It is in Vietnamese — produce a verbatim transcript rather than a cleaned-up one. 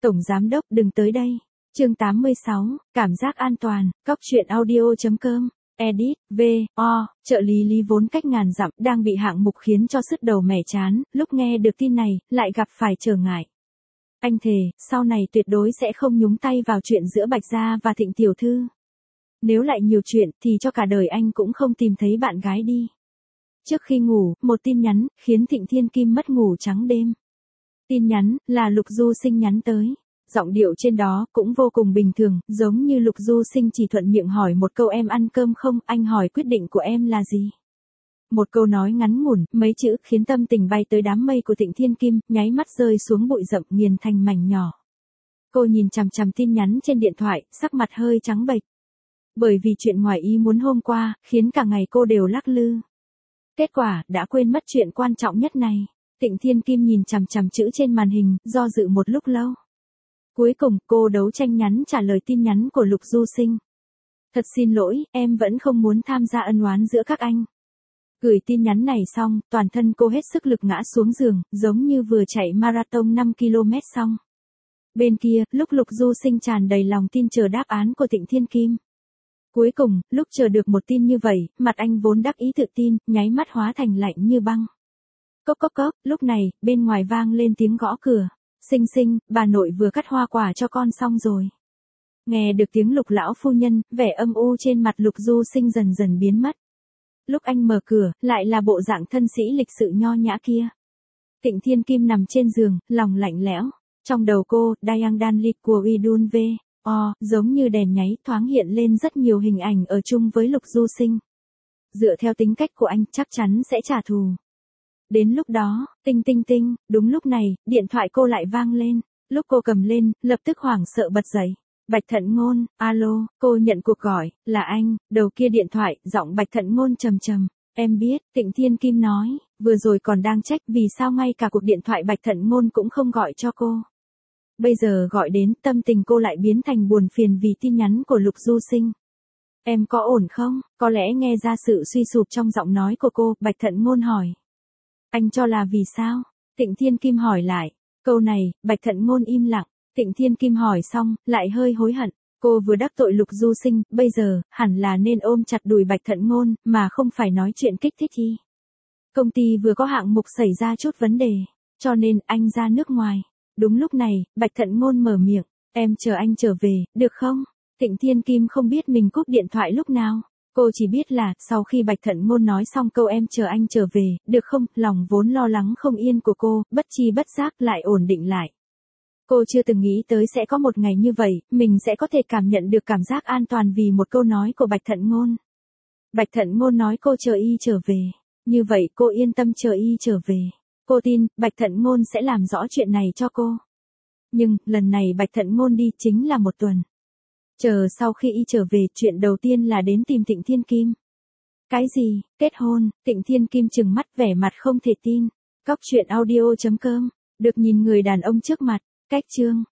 Tổng giám đốc đừng tới đây. Chương tám mươi sáu, cảm giác an toàn, cóc truyện audio chấm com. Edit, V, O, trợ lý Lý vốn cách ngàn dặm, đang bị hạng mục khiến cho sứt đầu mẻ chán, lúc nghe được tin này, lại gặp phải trở ngại. Anh thề, sau này tuyệt đối sẽ không nhúng tay vào chuyện giữa Bạch Gia và Thịnh tiểu thư. Nếu lại nhiều chuyện, thì cho cả đời anh cũng không tìm thấy bạn gái đi. Trước khi ngủ, một tin nhắn, khiến Thịnh Thiên Kim mất ngủ trắng đêm. Tin nhắn, là Lục Du Sinh nhắn tới. Giọng điệu trên đó, cũng vô cùng bình thường, giống như Lục Du Sinh chỉ thuận miệng hỏi một câu em ăn cơm không, anh hỏi quyết định của em là gì. Một câu nói ngắn ngủn, mấy chữ, khiến tâm tình bay tới đám mây của Thịnh Thiên Kim, nháy mắt rơi xuống bụi rậm nghiền thành mảnh nhỏ. Cô nhìn chằm chằm tin nhắn trên điện thoại, sắc mặt hơi trắng bệch. Bởi vì chuyện ngoài ý muốn hôm qua, khiến cả ngày cô đều lắc lư. Kết quả, đã quên mất chuyện quan trọng nhất này. Thịnh Thiên Kim nhìn chằm chằm chữ trên màn hình, do dự một lúc lâu. Cuối cùng, cô đấu tranh nhắn trả lời tin nhắn của Lục Du Sinh. Thật xin lỗi, em vẫn không muốn tham gia ân oán giữa các anh. Gửi tin nhắn này xong, toàn thân cô hết sức lực ngã xuống giường, giống như vừa chạy marathon năm ki lô mét xong. Bên kia, lúc Lục Du Sinh tràn đầy lòng tin chờ đáp án của Thịnh Thiên Kim. Cuối cùng, lúc chờ được một tin như vậy, mặt anh vốn đắc ý tự tin, nháy mắt hóa thành lạnh như băng. Cốc cốc cốc, lúc này, bên ngoài vang lên tiếng gõ cửa. Sinh Sinh, bà nội vừa cắt hoa quả cho con xong rồi. Nghe được tiếng Lục lão phu nhân, vẻ âm u trên mặt Lục Du Sinh dần dần biến mất. Lúc anh mở cửa, lại là bộ dạng thân sĩ lịch sự nho nhã kia. Thịnh Thiên Kim nằm trên giường, lòng lạnh lẽo. Trong đầu cô, Dayang Danlit của Idun V, O, giống như đèn nháy thoáng hiện lên rất nhiều hình ảnh ở chung với Lục Du Sinh. Dựa theo tính cách của anh, chắc chắn sẽ trả thù. Đến lúc đó, tinh tinh tinh, đúng lúc này, điện thoại cô lại vang lên. Lúc cô cầm lên, lập tức hoảng sợ bật dậy. Bạch Thận Ngôn, alo, cô nhận cuộc gọi, là anh, đầu kia điện thoại, giọng Bạch Thận Ngôn trầm trầm. Em biết, Thịnh Thiên Kim nói, vừa rồi còn đang trách vì sao ngay cả cuộc điện thoại Bạch Thận Ngôn cũng không gọi cho cô. Bây giờ gọi đến, tâm tình cô lại biến thành buồn phiền vì tin nhắn của Lục Du Sinh. Em có ổn không? Có lẽ nghe ra sự suy sụp trong giọng nói của cô, Bạch Thận Ngôn hỏi. Anh cho là vì sao? Thịnh Thiên Kim hỏi lại. Câu này, Bạch Thận Ngôn im lặng. Thịnh Thiên Kim hỏi xong, lại hơi hối hận. Cô vừa đắc tội Lục Du Sinh, bây giờ, hẳn là nên ôm chặt đùi Bạch Thận Ngôn, mà không phải nói chuyện kích thích y. Công ty vừa có hạng mục xảy ra chút vấn đề, cho nên anh ra nước ngoài. Đúng lúc này, Bạch Thận Ngôn mở miệng. Em chờ anh trở về, được không? Thịnh Thiên Kim không biết mình cúp điện thoại lúc nào. Cô chỉ biết là, sau khi Bạch Thận Ngôn nói xong câu em chờ anh trở về, được không, lòng vốn lo lắng không yên của cô, bất chi bất giác lại ổn định lại. Cô chưa từng nghĩ tới sẽ có một ngày như vậy, mình sẽ có thể cảm nhận được cảm giác an toàn vì một câu nói của Bạch Thận Ngôn. Bạch Thận Ngôn nói cô chờ y trở về. Như vậy cô yên tâm chờ y trở về. Cô tin, Bạch Thận Ngôn sẽ làm rõ chuyện này cho cô. Nhưng, lần này Bạch Thận Ngôn đi chính là một tuần. Chờ sau khi y trở về, chuyện đầu tiên là đến tìm Thịnh Thiên Kim. Cái gì? Kết hôn? Thịnh Thiên Kim trừng mắt vẻ mặt không thể tin. Cóc truyện audio chấm com. Được nhìn người đàn ông trước mặt. Cách chương.